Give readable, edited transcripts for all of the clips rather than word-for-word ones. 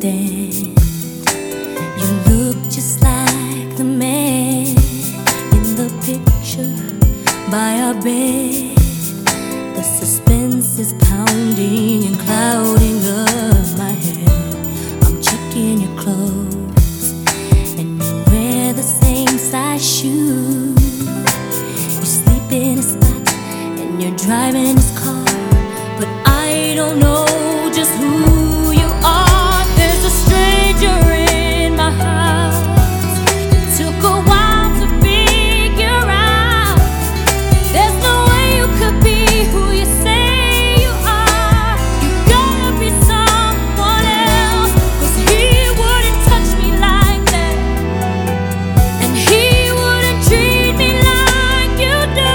stand. You look just like the man in the picture by our bed. The suspense is pounding and clouding up my head. I'm checking your clothes and you wear the same size shoes. You sleep in a spot and you're driving his car, but I don't know just who you are. There's a stranger in my house. It took a while to figure out. There's no way you could be who you say you are. You gotta be someone else, 'cause he wouldn't touch me like that, and he wouldn't treat me like you do.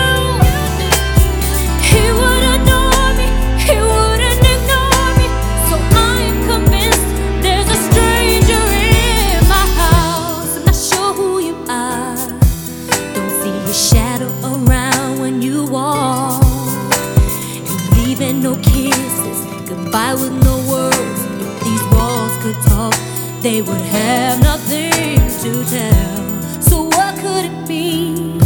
He would adore me, he wouldn't ignore me. So I'm convinced there's a stranger in my house. I'm not sure who you are, don't see your shadow around when you walk. You leaving no kisses, goodbye with no words. If these walls could talk, they would have nothing to tell. So what could it be?